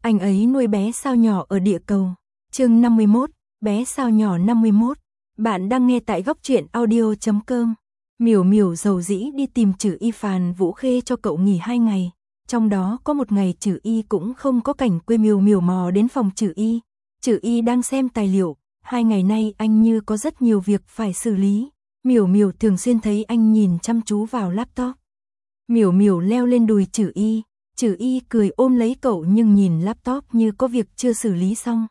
Anh ấy nuôi bé sao nhỏ ở địa cầu. Chương 51, bé sao nhỏ 51. Bạn đang nghe tại góc truyện audio.com. Miểu Miểu dầu dĩ đi tìm Trử Y phàn Vũ Khê cho cậu nghỉ 2 ngày. Trong đó có một ngày Trử Y cũng không có cảnh quê. Miểu Miểu mò đến phòng Trử Y. Trử Y đang xem tài liệu. 2 ngày nay anh như có rất nhiều việc phải xử lý. Miểu Miểu thường xuyên thấy anh nhìn chăm chú vào laptop. Miểu Miểu leo lên đùi Trử Y. Trử Y cười ôm lấy cậu nhưng nhìn laptop như có việc chưa xử lý xong.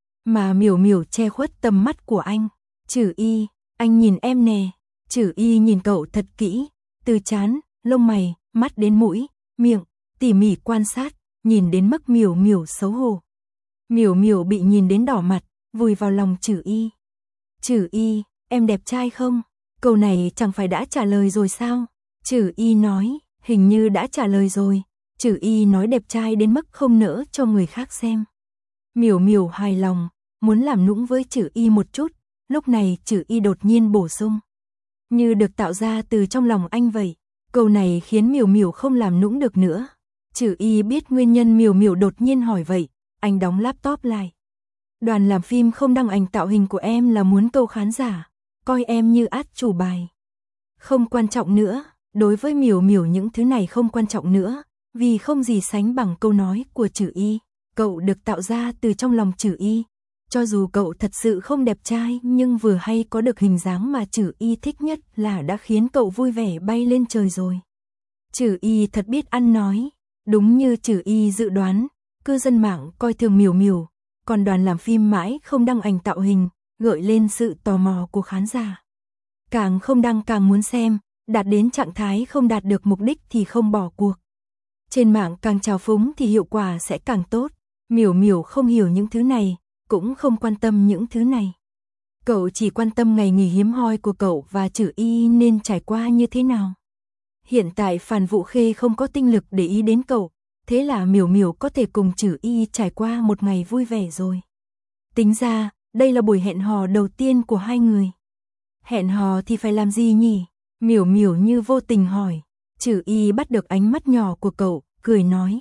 Mà Miểu Miểu che khuất tầm mắt của anh. Trử Y, anh nhìn em nè. Trử Y nhìn cậu thật kỹ, từ trán, lông mày, mắt đến mũi, miệng, tỉ mỉ quan sát, nhìn đến mức Miểu Miểu xấu hổ. Miểu Miểu bị nhìn đến đỏ mặt, vùi vào lòng Trử Y. Trử Y, em đẹp trai không? Câu này chẳng phải đã trả lời rồi sao? Trử Y nói, hình như đã trả lời rồi. Trử Y nói đẹp trai đến mức không nỡ cho người khác xem. Miểu Miểu hài lòng, muốn làm nũng với Trử Y một chút. Lúc này Trử Y đột nhiên bổ sung, như được tạo ra từ trong lòng anh vậy. Câu này khiến Miểu Miểu không làm nũng được nữa. Trử Y biết nguyên nhân Miểu Miểu đột nhiên hỏi vậy, anh đóng laptop lại. Đoàn làm phim không đăng ảnh tạo hình của em là muốn câu khán giả coi em như át chủ bài. Không quan trọng nữa, đối với Miểu Miểu những thứ này không quan trọng nữa, vì không gì sánh bằng câu nói của Trử Y. Cậu được tạo ra từ trong lòng Trử Y. Cho dù cậu thật sự không đẹp trai nhưng vừa hay có được hình dáng mà Trử Y thích nhất là đã khiến cậu vui vẻ bay lên trời rồi. Trử Y thật biết ăn nói. Đúng như Trử Y dự đoán, cư dân mạng coi thường Miểu Miểu, còn đoàn làm phim mãi không đăng ảnh tạo hình, gợi lên sự tò mò của khán giả. Càng không đăng càng muốn xem, đạt đến trạng thái không đạt được mục đích thì không bỏ cuộc. Trên mạng càng trào phúng thì hiệu quả sẽ càng tốt. Miểu Miểu không hiểu những thứ này, cũng không quan tâm những thứ này. Cậu chỉ quan tâm ngày nghỉ hiếm hoi của cậu và Trử Y nên trải qua như thế nào. Hiện tại Phàn Vũ Khê không có tinh lực để ý đến cậu, thế là Miểu Miểu có thể cùng Trử Y trải qua một ngày vui vẻ rồi. Tính ra, đây là buổi hẹn hò đầu tiên của hai người. Hẹn hò thì phải làm gì nhỉ? Miểu Miểu như vô tình hỏi. Trử Y bắt được ánh mắt nhỏ của cậu, cười nói.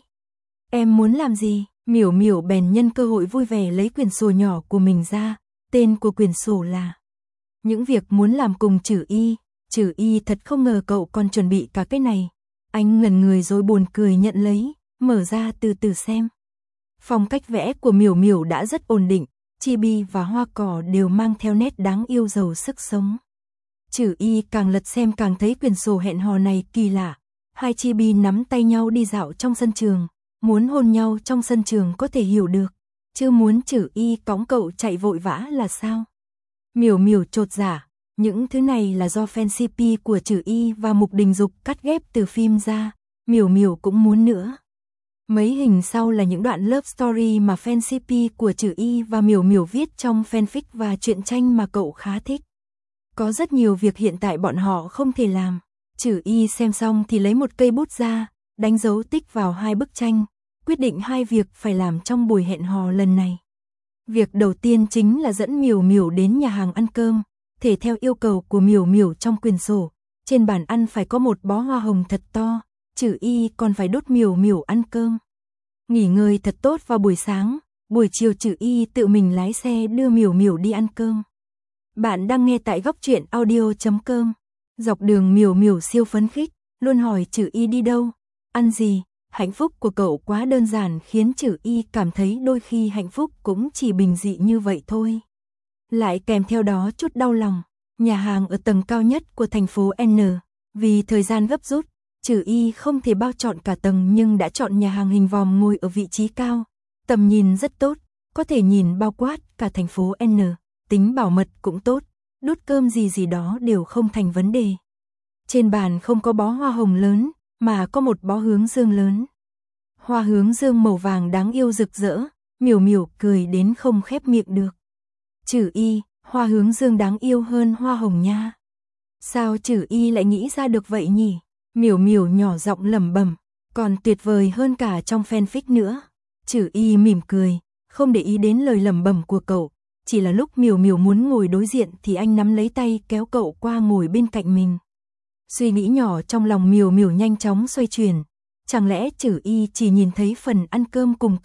Em muốn làm gì? Miểu Miểu bèn nhân cơ hội vui vẻ lấy quyển sổ nhỏ của mình ra. Tên của quyển sổ là những việc muốn làm cùng Trử Y. Trử Y thật không ngờ cậu còn chuẩn bị cả cái này. Anh ngẩn người rồi buồn cười nhận lấy, mở ra từ từ xem. Phong cách vẽ của Miểu Miểu đã rất ổn định, chibi và hoa cỏ đều mang theo nét đáng yêu giàu sức sống. Trử Y càng lật xem càng thấy quyển sổ hẹn hò này kỳ lạ. Hai chibi nắm tay nhau đi dạo trong sân trường, muốn hôn nhau trong sân trường có thể hiểu được, chứ muốn Trử Y cõng cậu chạy vội vã là sao? Miểu Miểu chột dạ, những thứ này là do fan CP của Trử Y và Mục Đình Dục cắt ghép từ phim ra, Miểu Miểu cũng muốn nữa. Mấy hình sau là những đoạn love story mà fan CP của Trử Y và Miểu Miểu viết trong fanfic và truyện tranh mà cậu khá thích. Có rất nhiều việc hiện tại bọn họ không thể làm. Trử Y xem xong thì lấy một cây bút ra, đánh dấu tích vào hai bức tranh, quyết định hai việc phải làm trong buổi hẹn hò lần này. Việc đầu tiên chính là dẫn Miểu Miểu đến nhà hàng ăn cơm, thể theo yêu cầu của Miểu Miểu trong quyển sổ. Trên bàn ăn phải có một bó hoa hồng thật to, Trử Y còn phải đốt Miểu Miểu ăn cơm. Nghỉ ngơi thật tốt vào buổi sáng, buổi chiều Trử Y tự mình lái xe đưa Miểu Miểu đi ăn cơm. Bạn đang nghe tại góc truyện audio.com. Dọc đường Miểu Miểu siêu phấn khích, luôn hỏi Trử Y đi đâu, ăn gì. Hạnh phúc của cậu quá đơn giản khiến Trử Y cảm thấy đôi khi hạnh phúc cũng chỉ bình dị như vậy thôi. Lại kèm theo đó chút đau lòng. Nhà hàng ở tầng cao nhất của thành phố N. Vì thời gian gấp rút, Trử Y không thể bao chọn cả tầng nhưng đã chọn nhà hàng hình vòm ngồi ở vị trí cao. Tầm nhìn rất tốt, có thể nhìn bao quát cả thành phố N. Tính bảo mật cũng tốt, đút cơm gì đó đều không thành vấn đề. Trên bàn không có bó hoa hồng lớn, mà có một bó hướng dương lớn. Hoa hướng dương màu vàng đáng yêu rực rỡ, Miểu Miểu cười đến không khép miệng được. Trử Y, hoa hướng dương đáng yêu hơn hoa hồng nha. Sao Trử Y lại nghĩ ra được vậy nhỉ? Miểu Miểu nhỏ giọng lẩm bẩm, còn tuyệt vời hơn cả trong fanfic nữa. Trử Y mỉm cười, không để ý đến lời lẩm bẩm của cậu. Chỉ là lúc Miểu Miểu muốn ngồi đối diện thì anh nắm lấy tay kéo cậu qua ngồi bên cạnh mình. Suy nghĩ nhỏ trong lòng Miểu Miểu nhanh chóng xoay chuyển. Chẳng lẽ Trử Y chỉ nhìn thấy phần ăn cơm cùng cậu,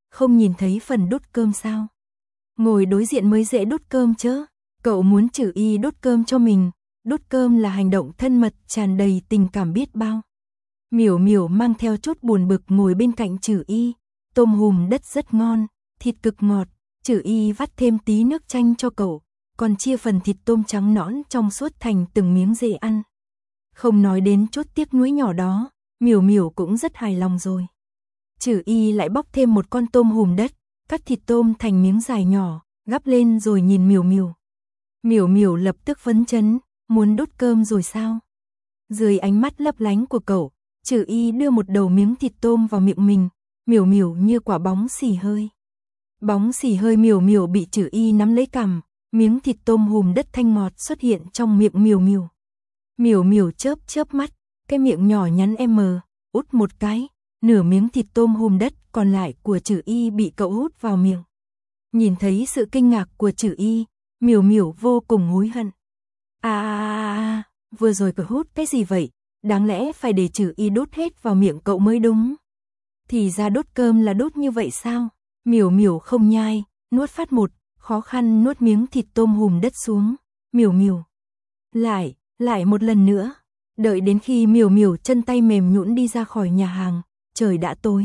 không nhìn thấy phần đút cơm sao? Ngồi đối diện mới dễ đút cơm chứ. Cậu muốn Trử Y đút cơm cho mình, đút cơm là hành động thân mật tràn đầy tình cảm biết bao. Miểu Miểu mang theo chút buồn bực ngồi bên cạnh Trử Y, tôm hùm đất rất ngon, thịt cực ngọt, Trử Y vắt thêm tí nước chanh cho cậu, còn chia phần thịt tôm trắng nõn trong suốt thành từng miếng dễ ăn. Không nói đến chút tiếc nuối nhỏ đó, Miểu Miểu cũng rất hài lòng rồi. Trử Y lại bóc thêm một con tôm hùm đất, cắt thịt tôm thành miếng dài nhỏ, gắp lên rồi nhìn Miểu Miểu. Miểu Miểu lập tức phấn chấn, muốn đút cơm rồi sao? Dưới ánh mắt lấp lánh của cậu, Trử Y đưa một đầu miếng thịt tôm vào miệng mình, Miểu Miểu như quả bóng xì hơi. Bóng xì hơi Miểu Miểu bị Trử Y nắm lấy cằm, miếng thịt tôm hùm đất thanh ngọt xuất hiện trong miệng Miểu Miểu. Miểu Miểu chớp chớp mắt, cái miệng nhỏ nhắn út một cái, nửa miếng thịt tôm hùm đất còn lại của Trử Y bị cậu hút vào miệng. Nhìn thấy sự kinh ngạc của Trử Y, Miểu Miểu vô cùng hối hận. Vừa rồi cậu hút cái gì vậy? Đáng lẽ phải để Trử Y đút hết vào miệng cậu mới đúng. Thì ra đút cơm là đút như vậy sao? Miểu Miểu không nhai, nuốt phát một, khó khăn nuốt miếng thịt tôm hùm đất xuống. Miểu Miểu lại một lần nữa. Đợi đến khi Miểu Miểu chân tay mềm nhũn đi ra khỏi nhà hàng, trời đã tối.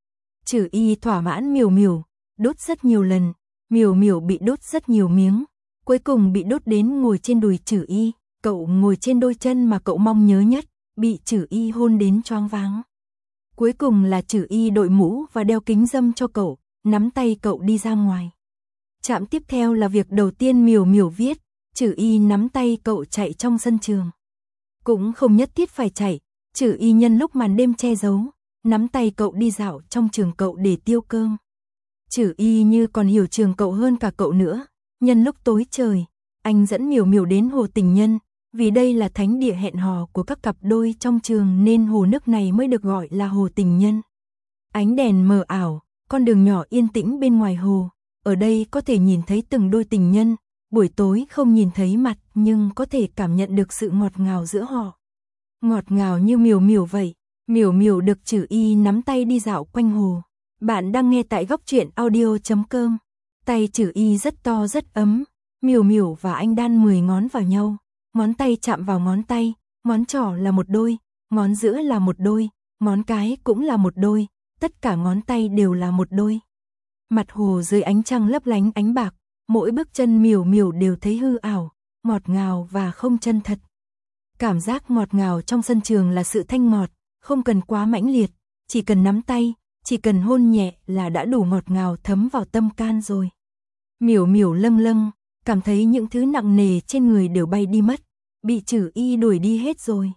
Trử Y thỏa mãn Miểu Miểu, đút rất nhiều lần, Miểu Miểu bị đút rất nhiều miếng, cuối cùng bị đút đến ngồi trên đùi Trử Y, cậu ngồi trên đôi chân mà cậu mong nhớ nhất, bị Trử Y hôn đến choáng váng. Cuối cùng là Trử Y đội mũ và đeo kính râm cho cậu, nắm tay cậu đi ra ngoài. Trạm tiếp theo là việc đầu tiên Miểu Miểu viết, Trử Y nắm tay cậu chạy trong sân trường. Cũng không nhất thiết phải chạy, Trử Y nhân lúc màn đêm che giấu, nắm tay cậu đi dạo trong trường cậu để tiêu cơm. Trử Y như còn hiểu trường cậu hơn cả cậu nữa, nhân lúc tối trời, anh dẫn Miểu Miểu đến hồ tình nhân, vì đây là thánh địa hẹn hò của các cặp đôi trong trường nên hồ nước này mới được gọi là hồ tình nhân. Ánh đèn mờ ảo, con đường nhỏ yên tĩnh bên ngoài hồ, ở đây có thể nhìn thấy từng đôi tình nhân, buổi tối không nhìn thấy mặt nhưng có thể cảm nhận được sự ngọt ngào giữa họ. Ngọt ngào như Miểu Miểu vậy, Miểu Miểu được Trử Y nắm tay đi dạo quanh hồ. Bạn đang nghe tại góc truyện audio.com. Tay Trử Y rất to rất ấm, Miểu Miểu và anh đan 10 ngón vào nhau, ngón tay chạm vào ngón tay, ngón trỏ là một đôi, ngón giữa là một đôi, ngón cái cũng là một đôi, tất cả ngón tay đều là một đôi. Mặt hồ dưới ánh trăng lấp lánh ánh bạc, mỗi bước chân Miểu Miểu đều thấy hư ảo, ngọt ngào và không chân thật. Cảm giác ngọt ngào trong sân trường là sự thanh ngọt, không cần quá mãnh liệt, chỉ cần nắm tay, chỉ cần hôn nhẹ là đã đủ ngọt ngào thấm vào tâm can rồi. Miểu Miểu lâng lâng, cảm thấy những thứ nặng nề trên người đều bay đi mất, bị Trử Y đuổi đi hết rồi.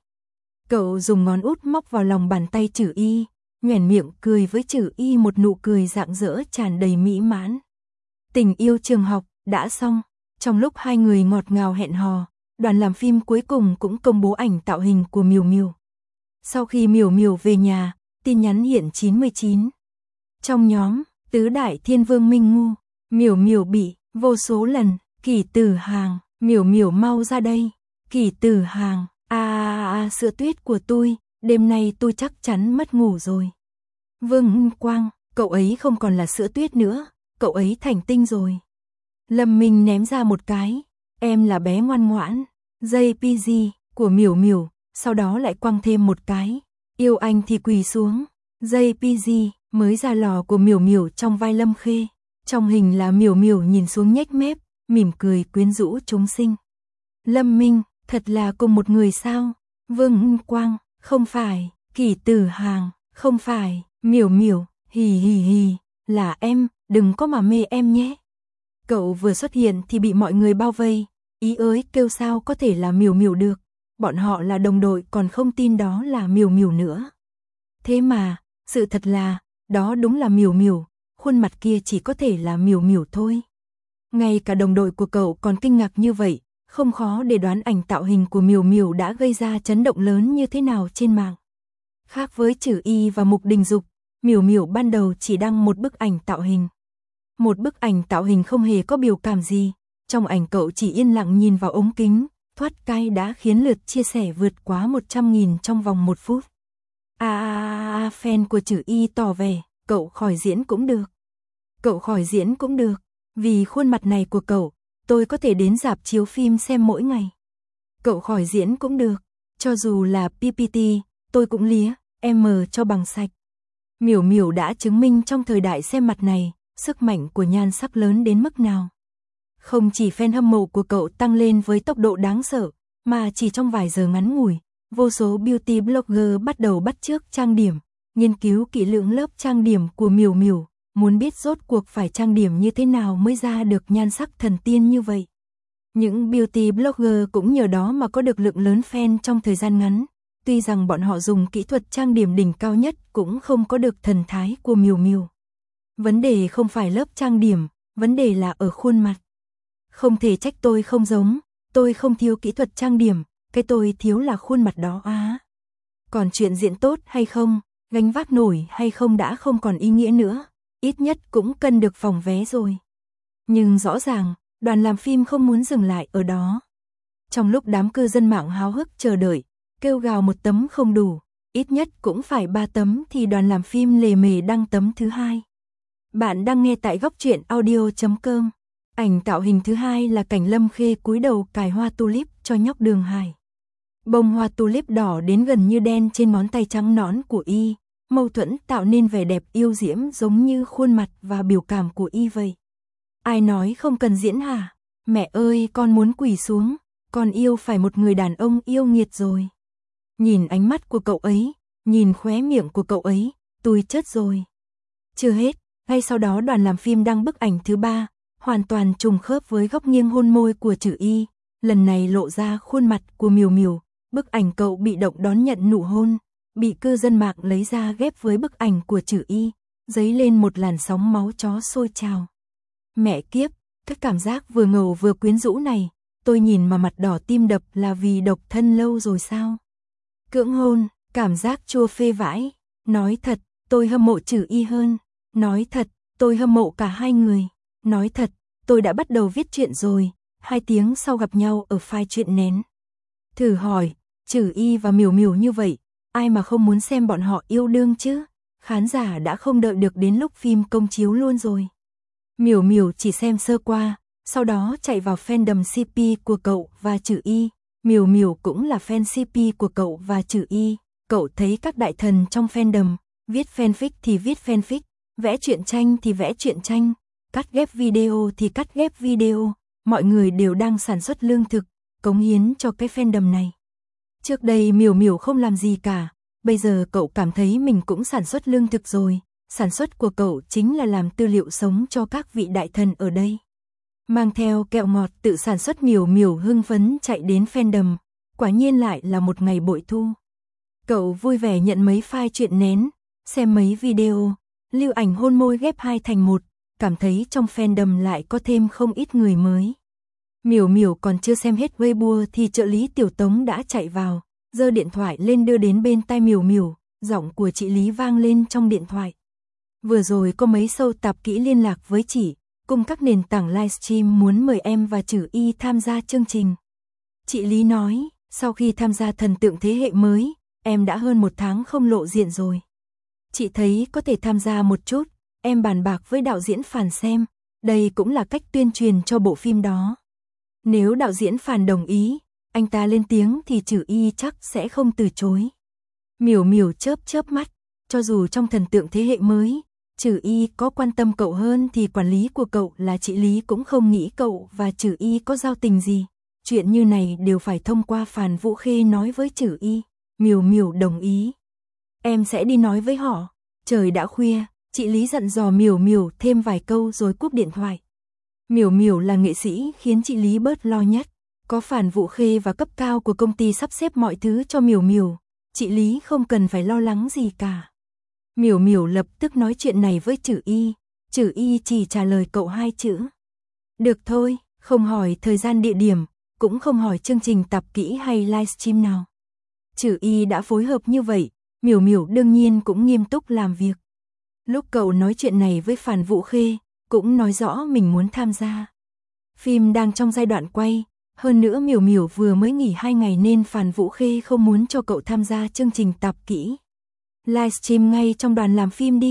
Cậu dùng ngón út móc vào lòng bàn tay Trử Y, nhoẻn miệng cười với Trử Y một nụ cười rạng rỡ tràn đầy mỹ mãn. Tình yêu trường học đã xong, trong lúc hai người ngọt ngào hẹn hò, đoàn làm phim cuối cùng cũng công bố ảnh tạo hình của Miểu Miểu. Sau khi Miểu Miểu về nhà, tin nhắn hiện 99. Trong nhóm, tứ đại thiên vương Minh Ngu, Miểu Miểu bị vô số lần, Kỷ Tử Hàng, Miểu Miểu mau ra đây, Kỷ Tử Hàng, sữa tuyết của tôi, đêm nay tôi chắc chắn mất ngủ rồi. Vương Quang, cậu ấy không còn là sữa tuyết nữa, cậu ấy thành tinh rồi. Lâm Minh ném ra một cái, em là bé ngoan ngoãn, JPG của Miểu Miểu, sau đó lại quăng thêm một cái, yêu anh thì quỳ xuống, JPG mới ra lò của Miểu Miểu trong vai Lâm Khê. Trong hình là Miểu Miểu nhìn xuống nhếch mép, mỉm cười quyến rũ chúng sinh. Lâm Minh, thật là cùng một người sao? Vương Quang, không phải. Kỷ Tử Hàng, không phải. Miểu Miểu, hì hì hì, là em, đừng có mà mê em nhé. Cậu vừa xuất hiện thì bị mọi người bao vây, ý ới kêu sao có thể là Miểu Miểu được, bọn họ là đồng đội còn không tin đó là Miểu Miểu nữa. Thế mà, sự thật là, đó đúng là Miểu Miểu, khuôn mặt kia chỉ có thể là Miểu Miểu thôi. Ngay cả đồng đội của cậu còn kinh ngạc như vậy, không khó để đoán ảnh tạo hình của Miểu Miểu đã gây ra chấn động lớn như thế nào trên mạng. Khác với Trử Y và Mục Đình Dục, Miểu Miểu ban đầu chỉ đăng một bức ảnh tạo hình. Một bức ảnh tạo hình không hề có biểu cảm gì, trong ảnh cậu chỉ yên lặng nhìn vào ống kính, thoát cái đã khiến lượt chia sẻ vượt quá 100.000 trong vòng 1 phút. Fan của Trử Y tỏ vẻ, cậu khỏi diễn cũng được. Cậu khỏi diễn cũng được, vì khuôn mặt này của cậu, tôi có thể đến rạp chiếu phim xem mỗi ngày. Cậu khỏi diễn cũng được, cho dù là PPT, tôi cũng lía, em cho bằng sạch. Miểu Miểu đã chứng minh trong thời đại xem mặt này, sức mạnh của nhan sắc lớn đến mức nào. Không chỉ fan hâm mộ của cậu tăng lên với tốc độ đáng sợ, mà chỉ trong vài giờ ngắn ngủi, vô số beauty blogger bắt đầu bắt chước trang điểm, nghiên cứu kỹ lưỡng lớp trang điểm của Miểu Miểu, muốn biết rốt cuộc phải trang điểm như thế nào mới ra được nhan sắc thần tiên như vậy. Những beauty blogger cũng nhờ đó mà có được lượng lớn fan trong thời gian ngắn, tuy rằng bọn họ dùng kỹ thuật trang điểm đỉnh cao nhất cũng không có được thần thái của Miểu Miểu. Vấn đề không phải lớp trang điểm, vấn đề là ở khuôn mặt. Không thể trách tôi không giống, tôi không thiếu kỹ thuật trang điểm, cái tôi thiếu là khuôn mặt đó á. Còn chuyện diễn tốt hay không, gánh vác nổi hay không đã không còn ý nghĩa nữa, ít nhất cũng cần được phòng vé rồi. Nhưng rõ ràng, đoàn làm phim không muốn dừng lại ở đó. Trong lúc đám cư dân mạng háo hức chờ đợi, kêu gào một tấm không đủ, ít nhất cũng phải 3 tấm thì đoàn làm phim lề mề đăng tấm thứ 2. Bạn đang nghe tại góc truyện audio.com. Ảnh tạo hình thứ 2 là cảnh Lâm Khê cúi đầu cài hoa tulip cho nhóc Đường Hải. Bông hoa tulip đỏ đến gần như đen trên ngón tay trắng nõn của y, mâu thuẫn tạo nên vẻ đẹp yêu diễm giống như khuôn mặt và biểu cảm của y vậy. Ai nói không cần diễn hả? Mẹ ơi, con muốn quỳ xuống, con yêu phải một người đàn ông yêu nghiệt rồi. Nhìn ánh mắt của cậu ấy, nhìn khóe miệng của cậu ấy, tôi chết rồi. Chưa hết, ngay sau đó đoàn làm phim đăng bức ảnh thứ 3, hoàn toàn trùng khớp với góc nghiêng hôn môi của Trử Y, lần này lộ ra khuôn mặt của Miểu Miểu, bức ảnh cậu bị động đón nhận nụ hôn, bị cư dân mạng lấy ra ghép với bức ảnh của Trử Y, dấy lên một làn sóng máu chó sôi trào. Mẹ kiếp, cái cảm giác vừa ngầu vừa quyến rũ này, tôi nhìn mà mặt đỏ tim đập là vì độc thân lâu rồi sao? Cưỡng hôn, cảm giác chua phê vãi, nói thật, tôi hâm mộ Trử Y hơn, nói thật, tôi hâm mộ cả hai người, nói thật, tôi đã bắt đầu viết truyện rồi, 2 tiếng sau gặp nhau ở file truyện nén. Thử hỏi, Trử Y và Miểu Miểu như vậy, ai mà không muốn xem bọn họ yêu đương chứ? Khán giả đã không đợi được đến lúc phim công chiếu luôn rồi. Miểu Miểu chỉ xem sơ qua, sau đó chạy vào fandom CP của cậu và Trử Y. Miểu Miểu cũng là fan CP của cậu và Trử Y. Cậu thấy các đại thần trong fandom, viết fanfic thì viết fanfic, vẽ truyện tranh thì vẽ truyện tranh, cắt ghép video thì cắt ghép video, mọi người đều đang sản xuất lương thực, cống hiến cho cái fandom này. Trước đây Miểu Miểu không làm gì cả, bây giờ cậu cảm thấy mình cũng sản xuất lương thực rồi, sản xuất của cậu chính là làm tư liệu sống cho các vị đại thần ở đây. Mang theo kẹo ngọt tự sản xuất, Miểu Miểu hưng phấn chạy đến fandom, quả nhiên lại là một ngày bội thu. Cậu vui vẻ nhận mấy file truyện nén, xem mấy video, lưu ảnh hôn môi ghép 2 thành 1, cảm thấy trong fandom lại có thêm không ít người mới. Miểu Miểu còn chưa xem hết Weibo thì trợ lý Tiểu Tống đã chạy vào, giơ điện thoại lên đưa đến bên tai Miểu Miểu, giọng của chị Lý vang lên trong điện thoại. Vừa rồi có mấy show tạp kỹ liên lạc với chị, cùng các nền tảng livestream muốn mời em và Trử Y tham gia chương trình. Chị Lý nói, sau khi tham gia thần tượng thế hệ mới, em đã hơn 1 tháng không lộ diện rồi. Chị thấy có thể tham gia một chút, em bàn bạc với đạo diễn Phàn xem, đây cũng là cách tuyên truyền cho bộ phim đó. Nếu đạo diễn Phàn đồng ý, anh ta lên tiếng thì Trử Y chắc sẽ không từ chối. Miểu Miểu chớp chớp mắt, cho dù trong thần tượng thế hệ mới, Trử Y có quan tâm cậu hơn thì quản lý của cậu là chị Lý cũng không nghĩ cậu và Trử Y có giao tình gì. Chuyện như này đều phải thông qua Phàn Vũ Khê nói với Trử Y. Miểu Miểu đồng ý. Em sẽ đi nói với họ. Trời đã khuya, chị Lý dặn dò Miểu Miểu thêm vài câu rồi cúp điện thoại. Miểu Miểu là nghệ sĩ khiến chị Lý bớt lo nhất. Có Phàn Vũ Khê và cấp cao của công ty sắp xếp mọi thứ cho Miểu Miểu, chị Lý không cần phải lo lắng gì cả. Miểu Miểu lập tức nói chuyện này với Trử Y. Trử Y chỉ trả lời cậu 2 chữ. Được thôi, không hỏi thời gian địa điểm, cũng không hỏi chương trình tạp kỹ hay livestream nào. Trử Y đã phối hợp như vậy, Miểu Miểu đương nhiên cũng nghiêm túc làm việc. Lúc cậu nói chuyện này với Phàn Vũ Khê, cũng nói rõ mình muốn tham gia. Phim đang trong giai đoạn quay, hơn nữa Miểu Miểu vừa mới nghỉ 2 ngày nên Phàn Vũ Khê không muốn cho cậu tham gia chương trình tạp kỹ. Livestream ngay trong đoàn làm phim đi.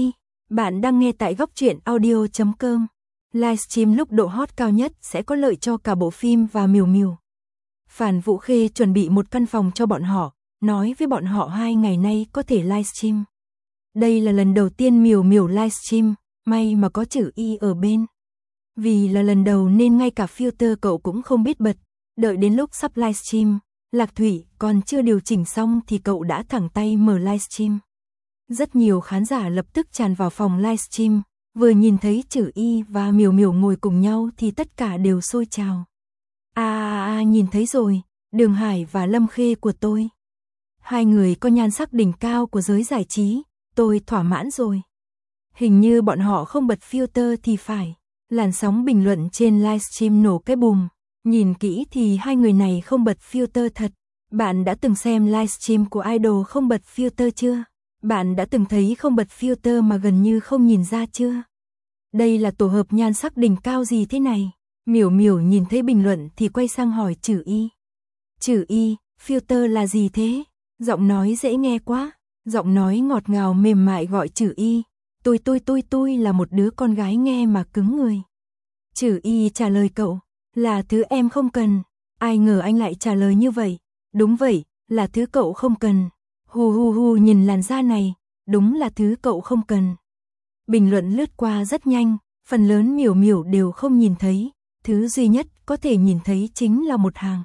Bạn đang nghe tại góc truyện audio.com. Livestream lúc độ hot cao nhất sẽ có lợi cho cả bộ phim và Miểu Miểu. Phan Vũ Khê chuẩn bị một căn phòng cho bọn họ, nói với bọn họ 2 ngày nay có thể livestream. Đây là lần đầu tiên Miểu Miểu livestream, may mà có chữ Y ở bên. Vì là lần đầu nên ngay cả filter cậu cũng không biết bật, đợi đến lúc sắp livestream, Lạc Thủy còn chưa điều chỉnh xong thì cậu đã thẳng tay mở livestream. Rất nhiều khán giả lập tức tràn vào phòng livestream, vừa nhìn thấy chữ Y và Miểu Miểu ngồi cùng nhau thì tất cả đều sôi trào. Nhìn thấy rồi, Đường Hải và Lâm Khê của tôi. 2 người có nhan sắc đỉnh cao của giới giải trí, tôi thỏa mãn rồi. Hình như bọn họ không bật filter thì phải. Làn sóng bình luận trên livestream nổ cái bùm. Nhìn kỹ thì 2 người này không bật filter thật. Bạn đã từng xem livestream của idol không bật filter chưa? Bạn đã từng thấy không bật filter mà gần như không nhìn ra chưa? Đây là tổ hợp nhan sắc đỉnh cao gì thế này? Miểu Miểu nhìn thấy bình luận thì quay sang hỏi chữ Y. Chữ Y, filter là gì thế? Giọng nói dễ nghe quá. Giọng nói ngọt ngào mềm mại gọi chữ Y. Tôi là một đứa con gái nghe mà cứng người. Chữ Y trả lời cậu, là thứ em không cần. Ai ngờ anh lại trả lời như vậy. Đúng vậy, là thứ cậu không cần. Hu nhìn làn da này, đúng là thứ cậu không cần. Bình luận lướt qua rất nhanh, phần lớn Miểu Miểu đều không nhìn thấy, thứ duy nhất có thể nhìn thấy chính là một hàng.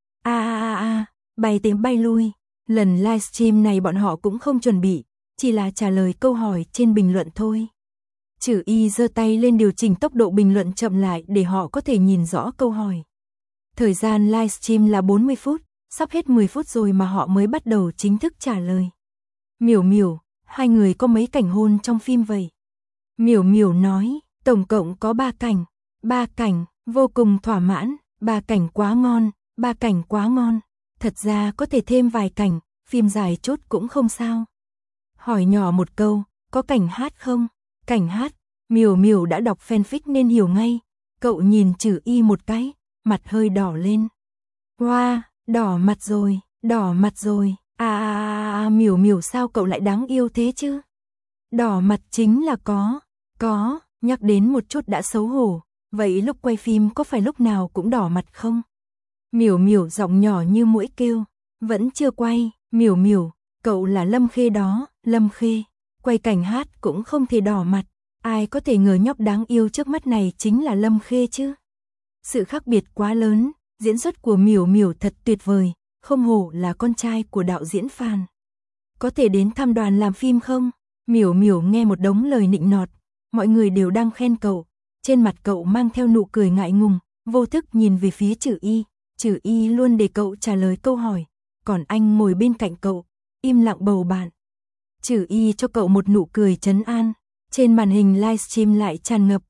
Bay tới bay lui, lần livestream này bọn họ cũng không chuẩn bị, chỉ là trả lời câu hỏi trên bình luận thôi. Chữ Y giơ tay lên điều chỉnh tốc độ bình luận chậm lại để họ có thể nhìn rõ câu hỏi. Thời gian livestream là 40 phút, sắp hết 10 phút rồi mà họ mới bắt đầu chính thức trả lời. Miểu Miểu, 2 người có mấy cảnh hôn trong phim vậy? Miểu Miểu nói, tổng cộng có 3 cảnh. 3 cảnh, vô cùng thỏa mãn, 3 cảnh quá ngon, 3 cảnh quá ngon. Thật ra có thể thêm vài cảnh, phim dài chút cũng không sao. Hỏi nhỏ một câu, có cảnh hát không? Cảnh hát, Miểu Miểu đã đọc fanfic nên hiểu ngay. Cậu nhìn chữ Y một cái, mặt hơi đỏ lên. Wow, đỏ mặt rồi, đỏ mặt rồi. Miểu Miểu sao cậu lại đáng yêu thế chứ? Đỏ mặt chính là có, nhắc đến một chút đã xấu hổ. Vậy lúc quay phim có phải lúc nào cũng đỏ mặt không? Miểu Miểu giọng nhỏ như muỗi kêu, vẫn chưa quay. Miểu Miểu, cậu là Lâm Khê đó, Lâm Khê. Quay cảnh hát cũng không thể đỏ mặt. Ai có thể ngờ nhóc đáng yêu trước mắt này chính là Lâm Khê chứ? Sự khác biệt quá lớn, diễn xuất của Miểu Miểu thật tuyệt vời, không hổ là con trai của đạo diễn Phan. Có thể đến thăm đoàn làm phim không? Miểu Miểu nghe một đống lời nịnh nọt, mọi người đều đang khen cậu, trên mặt cậu mang theo nụ cười ngại ngùng, vô thức nhìn về phía chữ Y luôn để cậu trả lời câu hỏi, còn anh ngồi bên cạnh cậu, im lặng bầu bạn. Chữ Y cho cậu một nụ cười trấn an, trên màn hình livestream lại tràn ngập,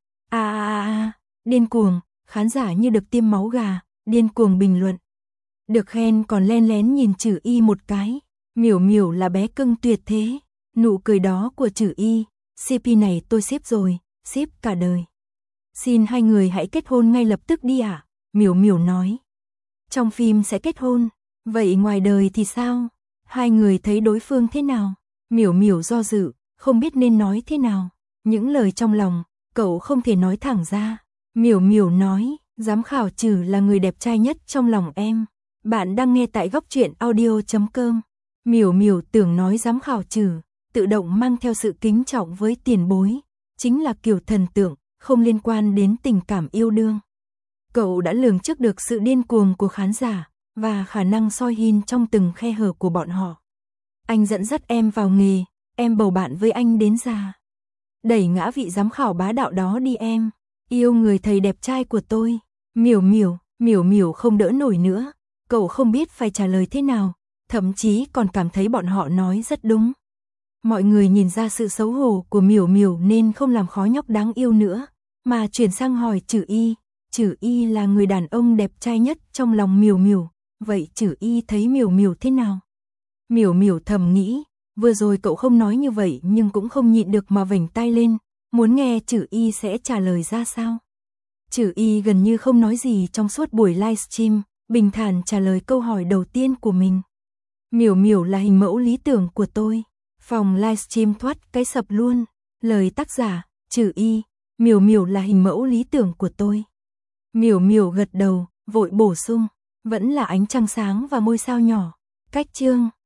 điên cuồng, khán giả như được tiêm máu gà, điên cuồng bình luận. Được khen còn len lén nhìn chữ Y một cái, Miểu Miểu là bé cưng tuyệt thế, nụ cười đó của chữ Y, CP này tôi xếp rồi, xếp cả đời. Xin 2 người hãy kết hôn ngay lập tức đi ạ, Miểu Miểu nói. Trong phim sẽ kết hôn, vậy ngoài đời thì sao? 2 người thấy đối phương thế nào? Miểu Miểu do dự, không biết nên nói thế nào. Những lời trong lòng, cậu không thể nói thẳng ra. Miểu Miểu nói, giám khảo Trử là người đẹp trai nhất trong lòng em. Bạn đang nghe tại góc truyện audio.com. Miểu Miểu tưởng nói giám khảo Trử, tự động mang theo sự kính trọng với tiền bối. Chính là kiểu thần tượng, không liên quan đến tình cảm yêu đương. Cậu đã lường trước được sự điên cuồng của khán giả, và khả năng soi hin trong từng khe hở của bọn họ. Anh dẫn dắt em vào nghề, em bầu bạn với anh đến già. Đẩy ngã vị giám khảo bá đạo đó đi em, yêu người thầy đẹp trai của tôi. Miểu Miểu không đỡ nổi nữa, cậu không biết phải trả lời thế nào, thậm chí còn cảm thấy bọn họ nói rất đúng. Mọi người nhìn ra sự xấu hổ của Miểu Miểu nên không làm khó nhóc đáng yêu nữa, mà chuyển sang hỏi chữ Y. Chữ Y là người đàn ông đẹp trai nhất trong lòng Miểu Miểu, vậy chữ Y thấy Miểu Miểu thế nào? Miểu Miểu thầm nghĩ, vừa rồi cậu không nói như vậy nhưng cũng không nhịn được mà vểnh tai lên, muốn nghe chữ Y sẽ trả lời ra sao. Chữ Y gần như không nói gì trong suốt buổi livestream, bình thản trả lời câu hỏi đầu tiên của mình. Miểu Miểu là hình mẫu lý tưởng của tôi. Phòng livestream thoát cái sập luôn. Lời tác giả, Trừ Y, Miểu Miểu là hình mẫu lý tưởng của tôi. Miểu Miểu gật đầu, vội bổ sung, vẫn là ánh trăng sáng và ngôi sao nhỏ. Cách chương